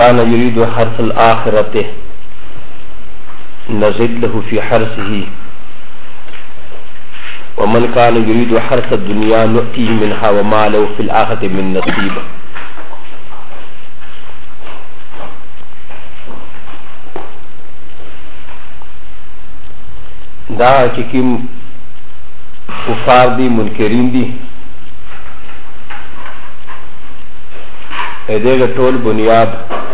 كان يريد حرث الآخرة نزد له في حرثه ومن كان يريد حرث الدنيا نؤتيه منها وما له في الآخرة من نصيب. دا چې کوم کفار دي منکرین دي دغه ټول بنیاد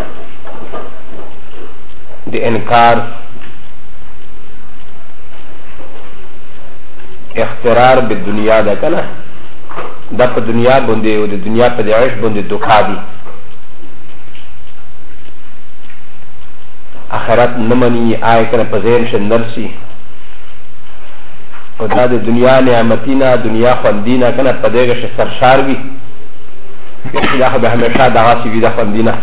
د انکار اخترار به دنیا ده کنه دا په دنیا باندې او د دنیا په عيش باندې دوکا دي آخرت نمنی آئے کنه په ذهن شه نرسي او دا د دنیا نعمتینا دنیا خوندینا کنه په دغه شه سرشار وي دا خو به همیشه دغه سی وي دا خوندینا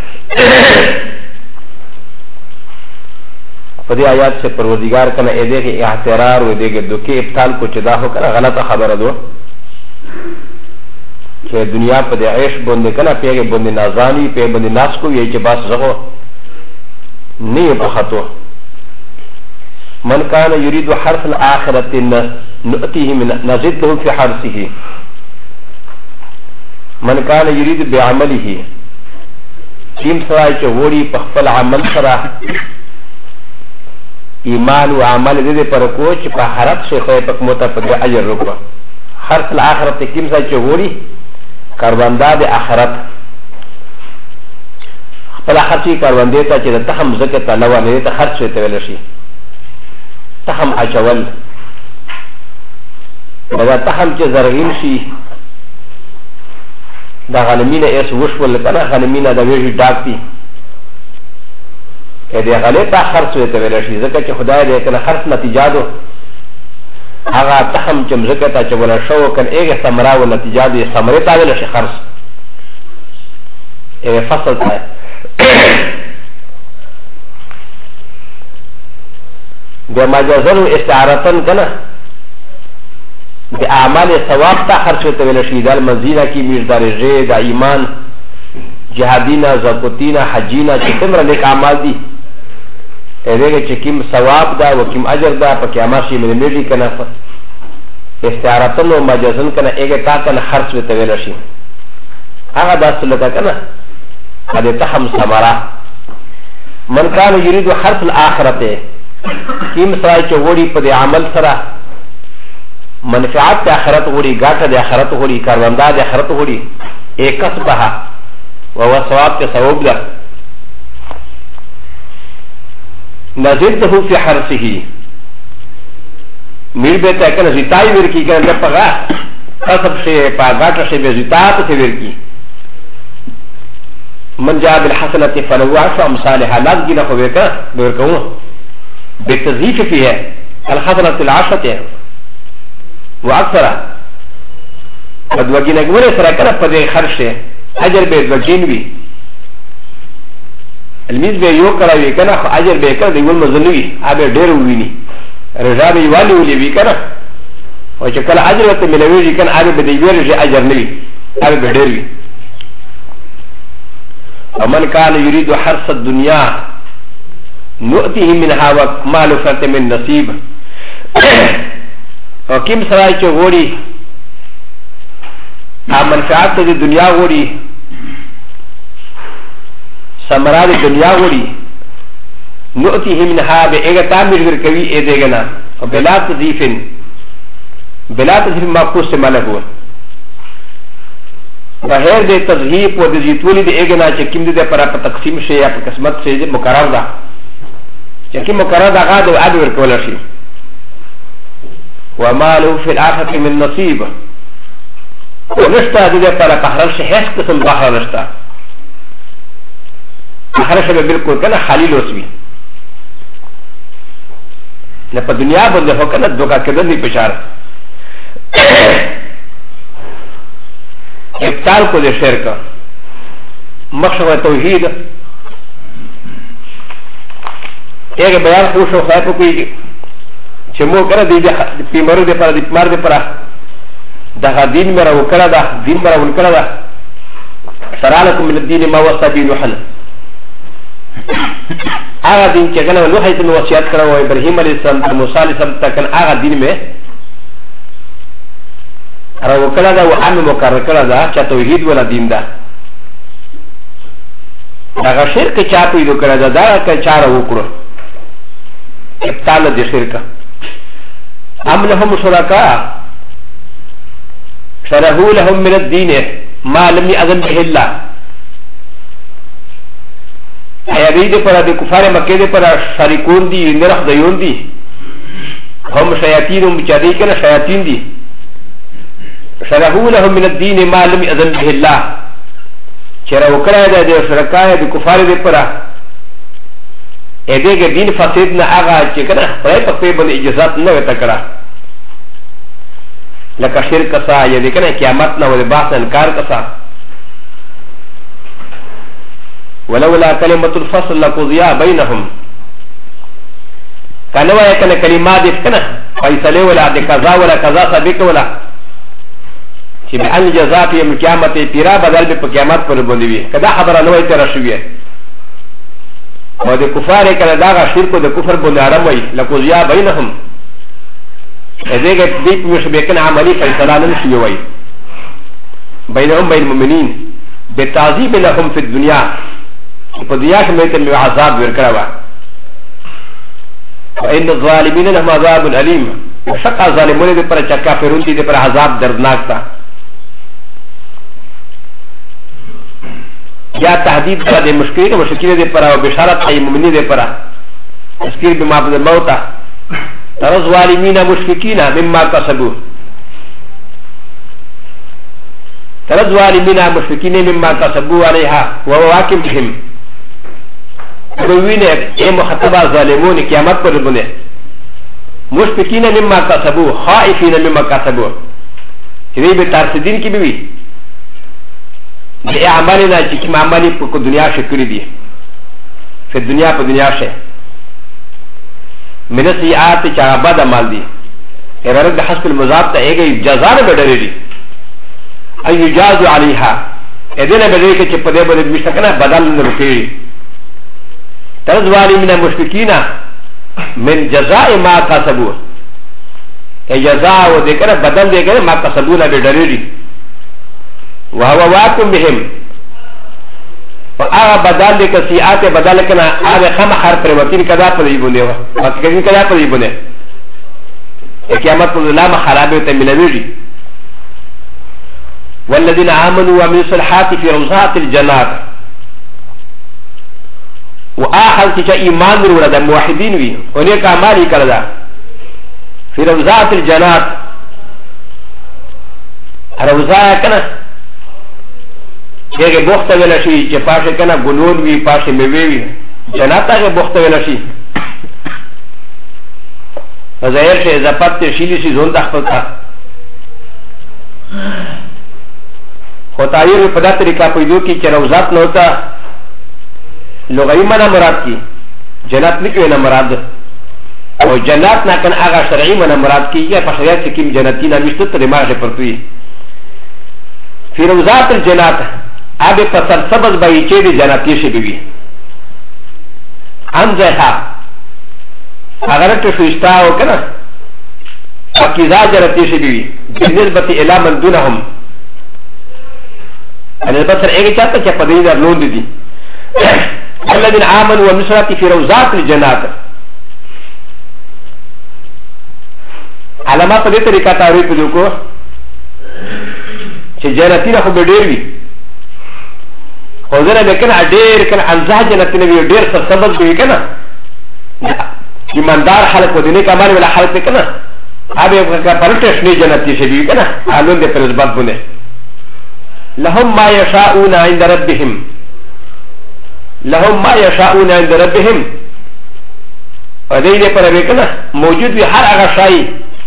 په دې آیات سے پروردگار کنه اې دغه اعتراض او دغه دوکې ابطال کو چې دا هو کنه غلطه خبره ده چې دنیا په دې عيش باندې کنه پیغه باندې نازانی په باندې ناس کو یې چې بس زغو نه په خطو من كان يريد حرث الآخرة نؤتيه من نزد له في حرثه من كان يريد بعمله كم سراي چوڑی پخپل عمل سرا ایمان و عمل دې پر کوچ په حرت شیخه پک موته په اجر رکوا حرث الآخرة كم سراي چوڑی کارواندا د آخرت خپل خرچي کاروان دیتا چې د تهم زکه تعالی نه ته خرچ ته ویل شي تهم اچول دا تهم چې زرغین شي دا غنمینه ایس وشول کنه غنمینه د ویژې ډاک دي دې غلطه خرڅ ته ویل شي ځکه چې خدای دې کنه خرڅ نتیجه دو هغه تهم چې زکه ته چې ولا شو کنه هغه ثمره او نتیجه دې ثمره ته ویل شي خرڅ فصل ته د مجازن استعارتن کنه د اعمال ثواب ته خرچ ته ویل شي د منزله کی مقدار ژه د ایمان جهادینا زکوتینا حجینا چې کوم نیک اعمال دي هغه چې کوم ثواب دا او کوم اجر دا په قیامت شي ملي کنه استعارتن او مجازن کنه هغه تا کنه خرچ ته ویل شي هغه داسې لکه کنه هذا تهم ثمره من كان يريد حرث الآخرة كم سراي چوڑی په عمل سره منفعت د آخرت وړي ګټه د آخرت وړي کارواندا د آخرت وړي اکسبها وهو ثواب کے ثواب ده نزده في حرثه میر به ته کنه زیتای ورکی کنه پغا کسب شه پاګاټ شه به زیتات ته ورکی من جاء بالحسنة فله عشر أمثالها لا تجينا خويكا بيركوه بالتزييف فيها الحسنة العشرة وأكثر قد وجينا قولي سراكنا فدي خرشة أجر بيت وجينوي الميز بي يوكرا ويكنا أجر بيكنا دي يقول مظلوي أبي ديرو ويني رجابي يوالي ولي ويكنا وشكال أجر وتملوي كان أبي بدي بيرجي أجر نوي أبي بديروي ومن كان يريد حرث الدنيا نؤتيه منها وما له من نصيب وكم سراي چوڑی منفعت د دنیا وړي ثمره د دنیا وړي نؤتيه منها بهغه تعمیر ورکوي اې دغنا بلا تضيف معقوس ملګو بهر د تذهیب و د زیتولی د اګنا چې کیم د پر په تقسیم شي یا په قسمت شي مقرر ده چې کی مقرر ده غاده او ادور کول شي وما له في الاخره من نصيب ونشتا د پر په هر شي هیڅ قسم بهر نشتا هر شي بالکل کنه خالی لوسوي نه په دنیا باندې هو کنه دوکا کېدل نه پچار ابطال کو دے شرک مخشوہ توحید ایک بیان خوش و خواہ کو کوئی چمو کرا دی پیمرو دے پرا دی پمار دے پرا دا دین میرا وکرا دا دین میرا ونکرا دا سرالکم من الدین ما وصا بی نوحن هغه دین چې کنه نوح ته وصیت کړو او ابراهیم علیه السلام ته موسی علیه السلام ته کنه هغه دین مې راو کړه دا او عام مقرر کړه دا چې توحید ولا دین ده دا شرک چا پیدا کړه دا که چاره وکړو ابطال د شرک ام لهم شرکاء شرحوا لهم من الدين ما لم يأذن به الله ایا دې پر د کفار مکه دې پر شریکون دي نرخ دیون دي هم شیاطین مچادي کنه شیاطین دي شرحوا لهم من الدين ما لم يأذن به الله چرا وکړه د شرکای د کفار دې پر ا دې کې دین فساد نه هغه چې کنه پرې په باندې اجازه نه وته کړه لکه شرک سا یا دې کنه قیامت نه ولې باس انکار کسا ولولا كلمة الفصل لقضي بينهم كانوا يكن كلمات كنا فيصلي ولا كذا ولا كذا سبك ولا چې بأن جزاء في يوم القيامة تیرا بدل به قیامت پر باندې وي کدا خبره نه وي تر شوی او د کفار کله دا شرک د کفر باندې آرام وي لقضي بينهم اذا دې مش بكن عملي فیصله نه شي وي بينهم بين المؤمنين بتعذيب لهم في الدنيا په دنیا کې مې ته عذاب ورکړا وان الظالمين لهم عذاب اليم شق ظالمون دې پر چا کافرون دې پر عذاب دردناک تا یا تهدید د مشکین دې پر او بشارت ای مومنین دې پر تذکیر بما بعد الموت تر الظالمين مشفقين مما كسبوا تر الظالمين مشفقين مما كسبوا عليها وهو واقع بهم روینه ای مخاطبه ظالمون قیامت پر بنه مشفقین مما کسبوا خائفین مما کسبوا چې به ترسدین کی بي د اعمالنا چې کوم عملي په دنیا شکر دي په دنیا په دنیا شه من سیئات چې عبادت عمل دي اراره د حسب المضاف ته ایګي جزاء به ډېری اي يجاز عليها اذن به دې چې په دې باندې مشکنه بدل نه وکړي ترزوالي من المشركين من جزاء ما كسبوا جزاء وذكر بدل ذكر ما كسبوا بدليل وهو واقع بهم فأغا بدل ذكر سيئات بدل كنا آغا خم حرف روتين كذا فريبونه وكذين كذا فريبونه قيامت الظلام خرابه تملوي والذين آمنوا وعملوا الصالحات في روضات الجنات وآخر چې ایمان وروړه د موحدین وي او نیک اعمال یې کړل فی روضات الجنات روضه کنه هغه بوخته ویل شي چې پاشه کنه ګلون وي پاشه میوه وي جنات هغه بوخته ویل شي ظاهر شي زپت شیلی شي زون د خپل کا خو تایر په دغه طریقه پیدا کی چې روضات نو تا لغوی معنی مراد کی جنات نکوی نا مراد او جنات ناکن آغا شرعی معنی مراد کی یا پشریات سکیم جنتی نمیشتو تا دماغ پرتوی فی روضات الجنات آب پسر سبز بایچه دی جناتی شبیوی انزیحا اغرق شوشتاو کنا وکیزا جناتی شبیوی بنسبت الى من دونهم نسبت سر ایگی چاہتا چا پدنی در لون دی الذين آمنوا ومسرات في روضات الجنات علامات په دې طریقه تعریف وکړو چې جنتي خو به ډېر وي خو زه نه کنه ډېر کنه انزه جنتي نه وي ډېر څه سبب وي کنه ایماندار خلک و دې کمال ولا خلک کنه هغه په پرټش نه جنتي شي وي کنه حالون دې پر ځبات بونه لهم ما يشاءون عند ربهم لهم ما يشاءون عند ربهم ودې پر وکړه موجود وي هر هغه شای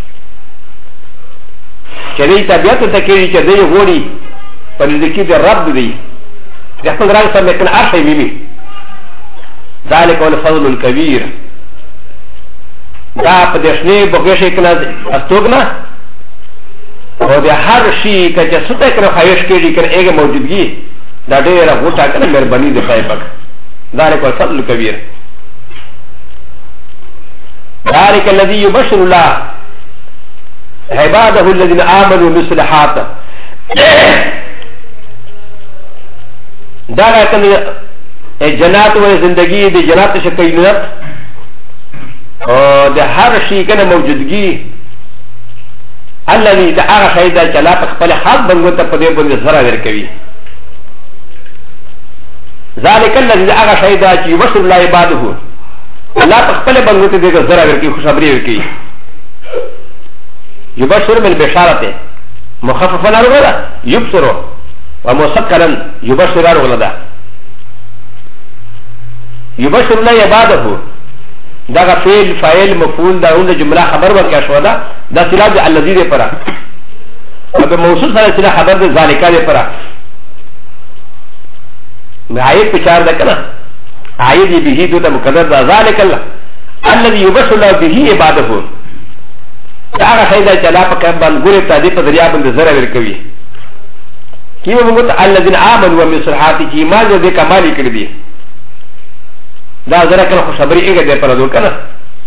چې دې طبيعت ته کې چې دې غوړي په دې کې د رب دی د خپل رنګ سره کنه هر شی ویني ذلك هو الفضل الكبير دا په دې شنه بوګه کنه استوګنا او د هر شي چې څه ته کنه خواهش کېږي کنه هغه موجودګي دا ډېره غوټه کنه مهرباني ده پای پک ذلك الفضل الكبير ذلك الذي يبشر الله عباده الذين آمنوا بالصالحات دا كان جنات و زندگی دی جنات شکیلت او د هر شي کنه موجودگی الذي دا هغه شی دا چې الله په خپل حق بنګو ته په دې باندې زرا ورکوي ذلك الذي دا هغه شی دا چې يبشر الله عباده الله په خپل بنګو ته دې زرا ورکوي خوشخبری ورکوي يبشر بالبشارة مخففا رغلا يبصر ومسكرا يبشر رغلا يبشر الله عباده دا فعل فاعل مفعول دا اون جمله خبر ورکا شو دا صله د الذي دے پرا او د موصول سره صله خبر د ذالک دے پرا معایب پچار دا کنا عاید به تو مقدر دا ذالک الله الذي يبشر الله به عباده دا هغه شی دا چې الله پاک باندې ګوري ته دې په ذریعہ باندې زره ورکوي کیو موږ ته الذين امنوا ومن صالحات کی ایمان دې کمالي کړی دي دا زره کله خوشبری ایګه دې پر دو کنه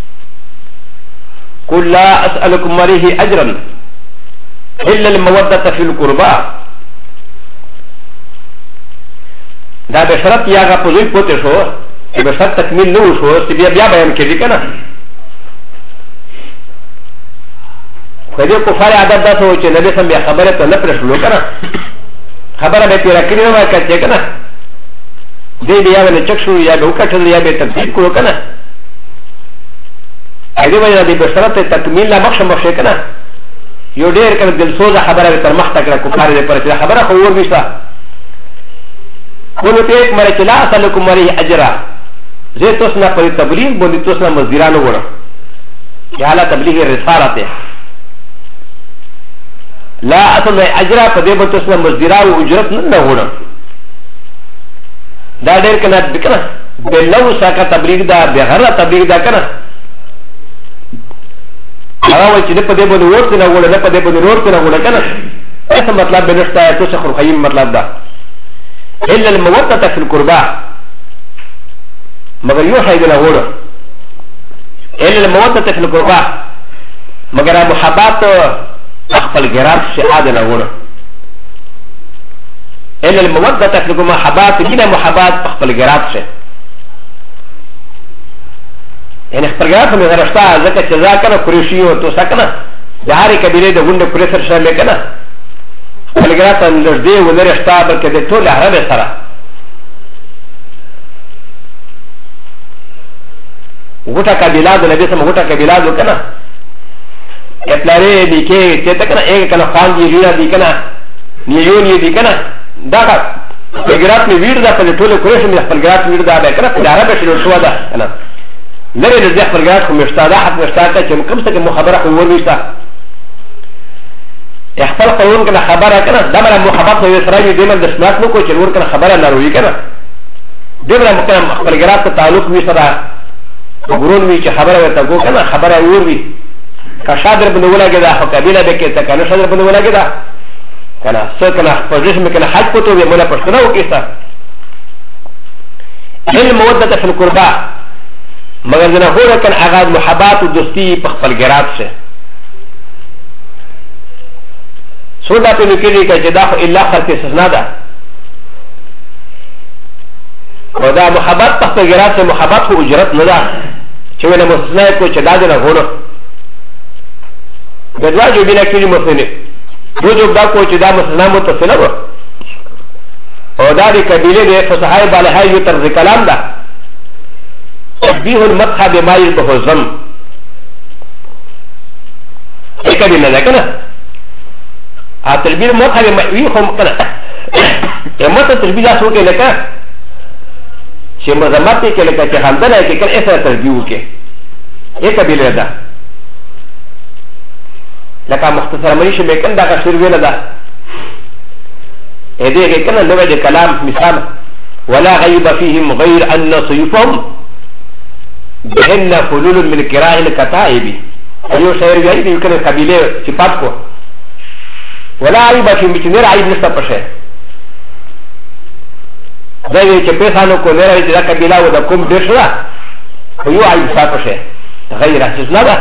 قل لا اسالكم عليه اجرا الا الموده في القربى دا بشرط یاغه په لوی پوتې شو چې بشرط تکمیل نه شو چې بیا بیان کړي کنه کله کفار عادت دا سو چې نبی سم بیا خبره ته نه پرشلو کنه خبره به پیرا کړی نو کړي کنه دې بیا ولې چک شو یا به وکړل یا به تفصیل کړو کنه اې دې وایي د بشرط تکمیل لا مخ کنه یو ډېر کنه دل سوزه خبره تر مخ تکړه کفار دې پر چې خبره خو ور وښه کوم ته یک مره چې لا اسلکم علیه اجر زه تاسو نه پر تبلیغ باندې تاسو نه مزدورانو وره یا لا تبلیغ رسالت لا اصل اجر په دې باندې تاسو نه مزدورانو اجرت نه وره دا ډېر کنه بکنه بلو ساکه تبلیغ دا بغیر تبلیغ دا کنه هغه چې په دې باندې ورته نه وره په دې باندې ورته نه وره کنه څه مطلب به نشته تاسو خو خیم مطلب دا الا الموده في القربى مگر یو شای دلا وره الا الموده في القربى مگر محبت خپل ګرام شهاد نه وره الا الموده في القربى محبت بنا محبت خپل ګرام شه یعنی خپل ګرام نه رښتا ځکه چې ځکه قریشی او تو سکنه د هرې کبیره د غونډه پرسر شامل کنه فالجرات الذي ونرى اشتابر كدتول عرب سرا غوتا كبيلاد النبي سم غوتا كبيلاد وكنا اطلاري دي كي تتكنا ايه كنا خان دي رينا دي كنا نيوني دي كنا داكا فالجرات من وير دا فالجرات كريش من فالجرات وير دا بكنا في العرب شنو شو دا كنا نرى نزيح فالجرات كم يشتادا حتى يشتادا كم كمسك مخابرة هو ويشتا اختل قانون كنا خبره كنا دمر محبت هو اسرائيل دمر دشمات نو کو چلور كنا خبره ناروي كنا دمر مكان خبرگرات تعلق وي سره غرون وي چې خبره وته کو كنا خبره اور وي کا شادر بنولا كده قبيله به کې تکانه شادر بنولا كده كنا سو كنا پوزيشن كنا حج کو تو مولا پښتنه وکيسا علم موده في القربى مگر نه هو كان اغاز محبت او دوستي په خپلګرات شه سودا په نکړي کې چې دا خو الا خلق استثناء ده او دا محبت په غیرت سره محبت خو اجرت نه ده چې ونه مستثناء کو چې دا نه غوړو د دوا جو بنا کړي مستثناء جو دا کو چې دا مستثناء متصله و او دا د قبيله د فصحای بالهای یو طرز کلام ده تشبیه المدح بما يشبه الذم اې کبي نه ده کنه ا تربيه موخه وي هم کنه امته تربيه تاسو کې لکه چې مزمت کې لکه چې همدنه کې کله ایسه تربيه وکي یک قبيله ده لکه مختصر مې شي مکن دا غشر ویل ده اې دې کې کنه نوې د کلام مثال ولا غيب فيهم غير ان صيفهم بهن حلول من كراء الكتائب ايو شعر وی دي کنه قبيله صفات کو ولا عيب في مجنر عيب نشتا پشه دا وی چې پیسانو کو نه راځي دا قبیله و د کوم ډیر شو خو یو عیب ساتشه غیر اساس نه ده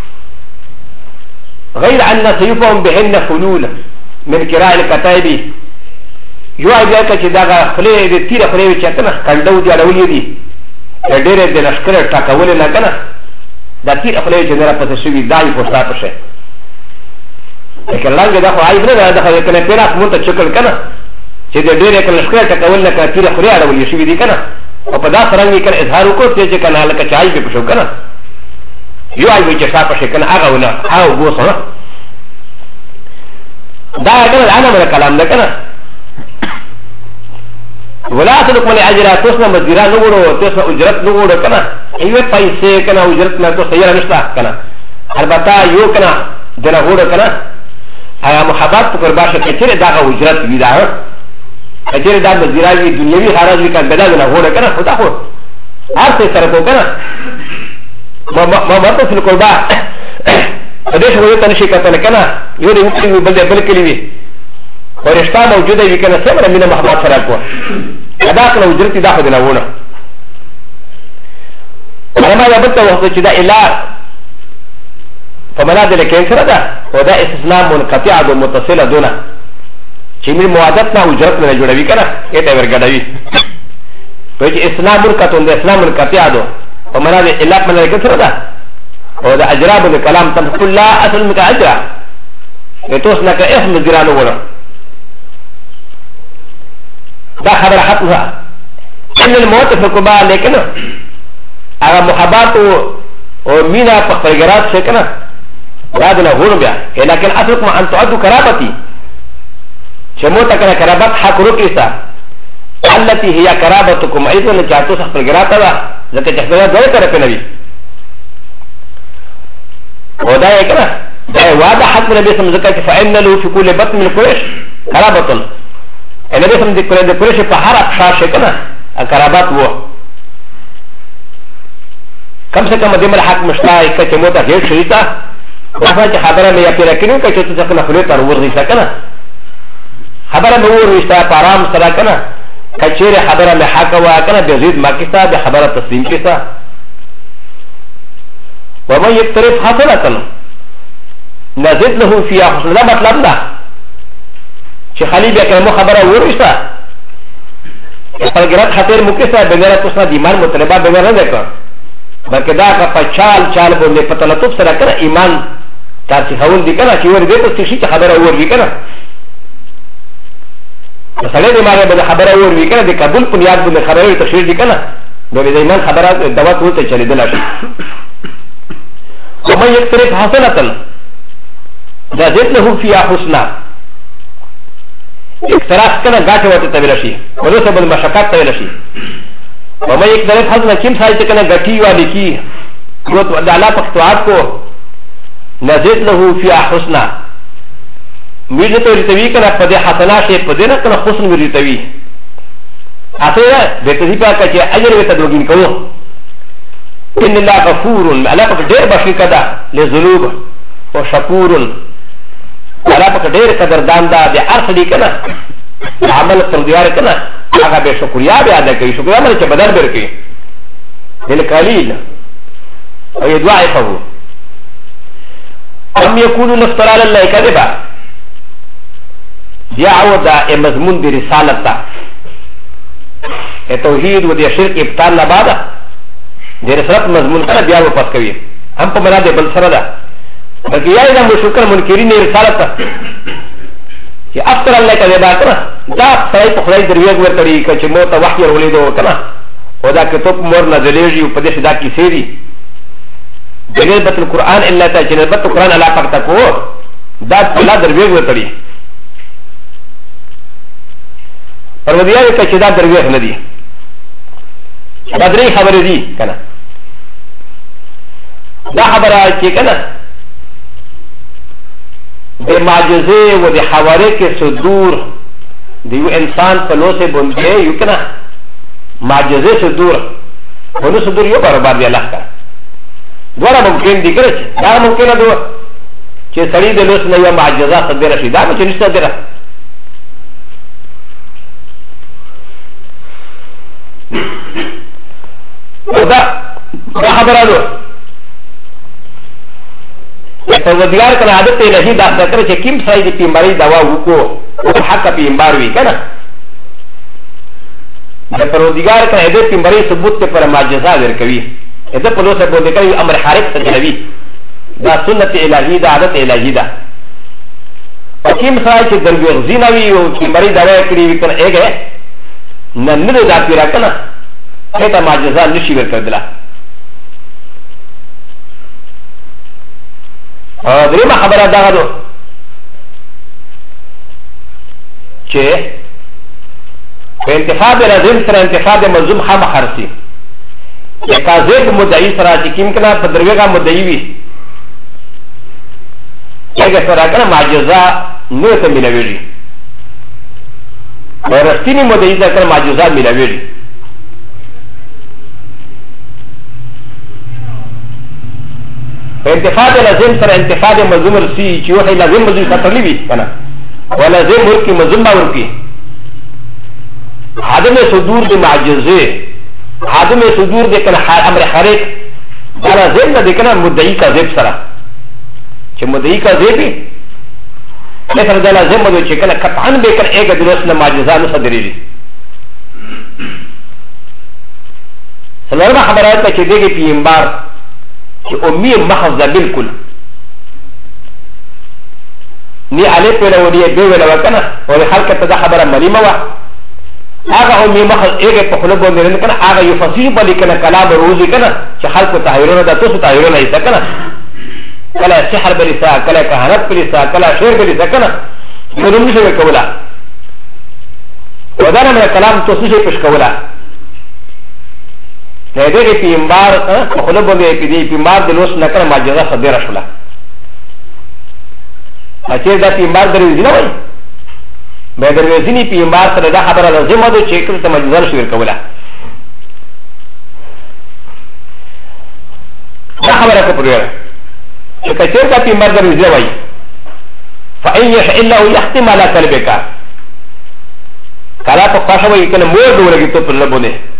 غیر ان سيفهم بهن حلول من قراء الكتائب یو عیب دا چې دا خلې د تیر خلې چې کنه کندو دی اړولې دي ډېر د لشکره ټاکول نه کنه دا تیر خلې چې نه را پته شوی دای په ساتشه لیکن رنګ دا خو عیب نه ده دا کنه پیرا مونږ ته چکل کنه چې د ډېر کله لشکره ټاکول نه کړه تیر خلې اړولې شوی دي کنه او په دا څنګه کړه اظهار وکړ چې کنه لکه چای به پښو کنه یو عیب چې ساتشه کنه هغه ونه او ګوسه دا کنه انا من کلام ده کنه ولا تلك من اجرا توسنا مزيرا نغورو توسنا اجرت نغورو كنا ايوه پیسے كنا اجرت نا تو سيرا نشتا كنا البتا يو كنا دنا غورو كنا ايا محبات پر باشه کچره دا اجرت وی دا کچره دا مزيرا وی دنیوي حراج وی کان بلا دنا غورو كنا خدا خو هر څه سره کو كنا ما تو فل قربا ادش وی تنشي کتل كنا يو دې بل کلی ورشتا موجوده وی کنه سمره مینه محبت سره کو ادا کړو اجرت دا خو نه ونه اما یا بت وخت چې دا الا فمناد لکین سره دا او دا استثناء منقطع او متصل دونه چې می موادت نه اجرت نه جوړوي کنه اته ورګډوي په چې استثناء منقطع د اسلام منقطع دو فمناد الا من لکین سره دا او دا اجراب الكلام تنقل لا اصل مك اجرا اتوس لك اسم جيرانو ولا دا خبر حتمها ان الموت في القباء لكن اغا محبات و مينا فخرجرات شكنا بعدنا غور بها لكن اصلكم ان تعدوا كرابتي شموتا كان كرابات حق ركيسا التي هي كرابتكم ايضا لجاتوس خرجرات هذا ذكا تحتوى دولة كرابة نبي ودا يكنا دا وعد حق نبي سم ذكا فإن له في كل بطن من قريش كرابة انا بسم دي قريش فحرق شاشه كنا كرابات و كم سے کم دمر حق مشتاق کچ موتا هي شریتا وفا خبره مې یې کړو کچ ته څنګه خپل تر ور نشته کنه خبره مې ور نشته پارام سره کنه کچېره خبره مې حق وا کنه به زید ماکستا به خبره تسلیم کیسا ومن يقترف حسنه نزد له فيها حسنه مطلب ده چې خالی بیا کوم خبره ورسته پرګرات خاطر مکسه بغیر توسه د ایمان مطلبه بغیر نه ده بلکې دا کا چال باندې پته لطف سره کړه ایمان تاسو هول دي کنه چې ور دې ته شي خبره ور وی کنه مثلا دې ماره به خبره ور وی کنه د قبول په یاد باندې خبره تشریح دي کنه د ایمان خبره دوا ټول ته چلی دلا شي کومه یک طرف حاصلتن دا ذات له فی حسنا اقتراف کنه گاټه وته تبل شي ولو سبب مشقات تبل شي وما یک طرف حسنا کیم سایت کنه غټي والی کی قوت د الله پختوات کو نزيد له فی حسنا میږي ته ریتوی کنه په دې حسنا شي په دې نه کنه حسن ریتوی اته د دې په کا چې اجر وته دوګین کوو ان الله غفور الله په ډېر بخښي کده لذنوب او شکور الله په ډېر قدردان ده د ارث دی کنه عمل تر دیار کنه هغه به شکریا به ادا کوي شکریا مې چې بدل ورکړي دل قلیل او يضاعفه ام يكون الافتراء على الله كذبا يعود مضمون برسالته التوحيد ودي شرك ابطال لبادا دي رسالت مضمون کنه بیا واپس کوي هم په مراد بل سره ده بلکې یا دا مشکل منکرین رسالت چې افتر الله كذبا کنه دا سړی په خدای درویګ ورتړي چې مو ته وحی ولیدو کنه او دا کتاب مور نازلېږي په دې صدا کې سيري جنبت القرآن الا تا جنبت القرآن على فقطكو دا الله درویګ ورتړي پر ودیا کې چې دا درویګ نه دي دا درې خبرې دي کنه دا خبره چې کنه د معجزه و د حوارې کې صدور د یو انسان په لوسه باندې یو کنه معجزه صدور ونه صدور یو برابر دی الله کا دوړه ممکن دي کړی دا ممکن ده چې سړی د لوس نه یو معجزه صدر شي دا چې نشته ده دا خبره ده پروردگار کنه عادت الهی دا ذکر چې کیم سړی د پیغمبري دوا وکړو او حق پیغمبر وی کنه د پروردگار کنه د پیغمبري ثبوت پر معجزه ورکوي اته په لوسه باندې کوي امر حارق تجلوي دا سنت الهی دا عادت الهی دا کیم سړی چې دروغ زینوي او پیغمبري دوا کړی وی کنه هغه نن نه دا پیرا کنه ته معجزه نشي ورکړل درېمه خبره دا ده چې په انتخاب لازم سره انتخاب ملزوم خامخا رسي یا کاذب مدعي سره چې کوم کنه په دروغه مدعي وي هغه سره کنه معجزه نه ته ملوي او رښتینی مدعي سره معجزه ملوي انتفاض لازم سره انتفاض ملزوم رسی چې وحی لازم ملزوم ساتلی وي کنه ولازم ورکی ملزوم با ورکی عدم صدور د معجزه عدم صدور د کنه امر خارق لازم نه د کنه مدعی کاذب سره چې مدعی کاذب وي مثلا د لازم مو چې کنه قطعا به کنه هغه د رسول معجزه نه صدرېږي سلامه خبرات چې دغه پیغمبر چې امي محض ده بالکل ني عليه په لوري به ولا وکنه او خلک ته دا خبره مليمه وا هغه امي محض هغه په خلک باندې نه کنه هغه یو فصیح باندې کنه کلام روزي کنه چې خلک تحیرونه ده تاسو تحیرونه یې کنه کله سحر بلسا کله کهانت بلسا کله شعر بلسا کنه نو نشي وکولا ودانه من کلام تاسو شي پښ کولا ن ا د ه پیغمبر خپل باندې پیډي پیغمبر د لوس نه کړه معجزه صدره شوله اته دا پیغمبر درې دی نه وای مې درې ځینی پیغمبر سره دا خبره لازم ده چې کله ته معجزه شویر کوله دا خبره کوي چې کچې دا پیغمبر درې دی وای فاین یشاء الله یختم على قلبک کلا په خاصه وای کنه مور ډورګی ته په لبونه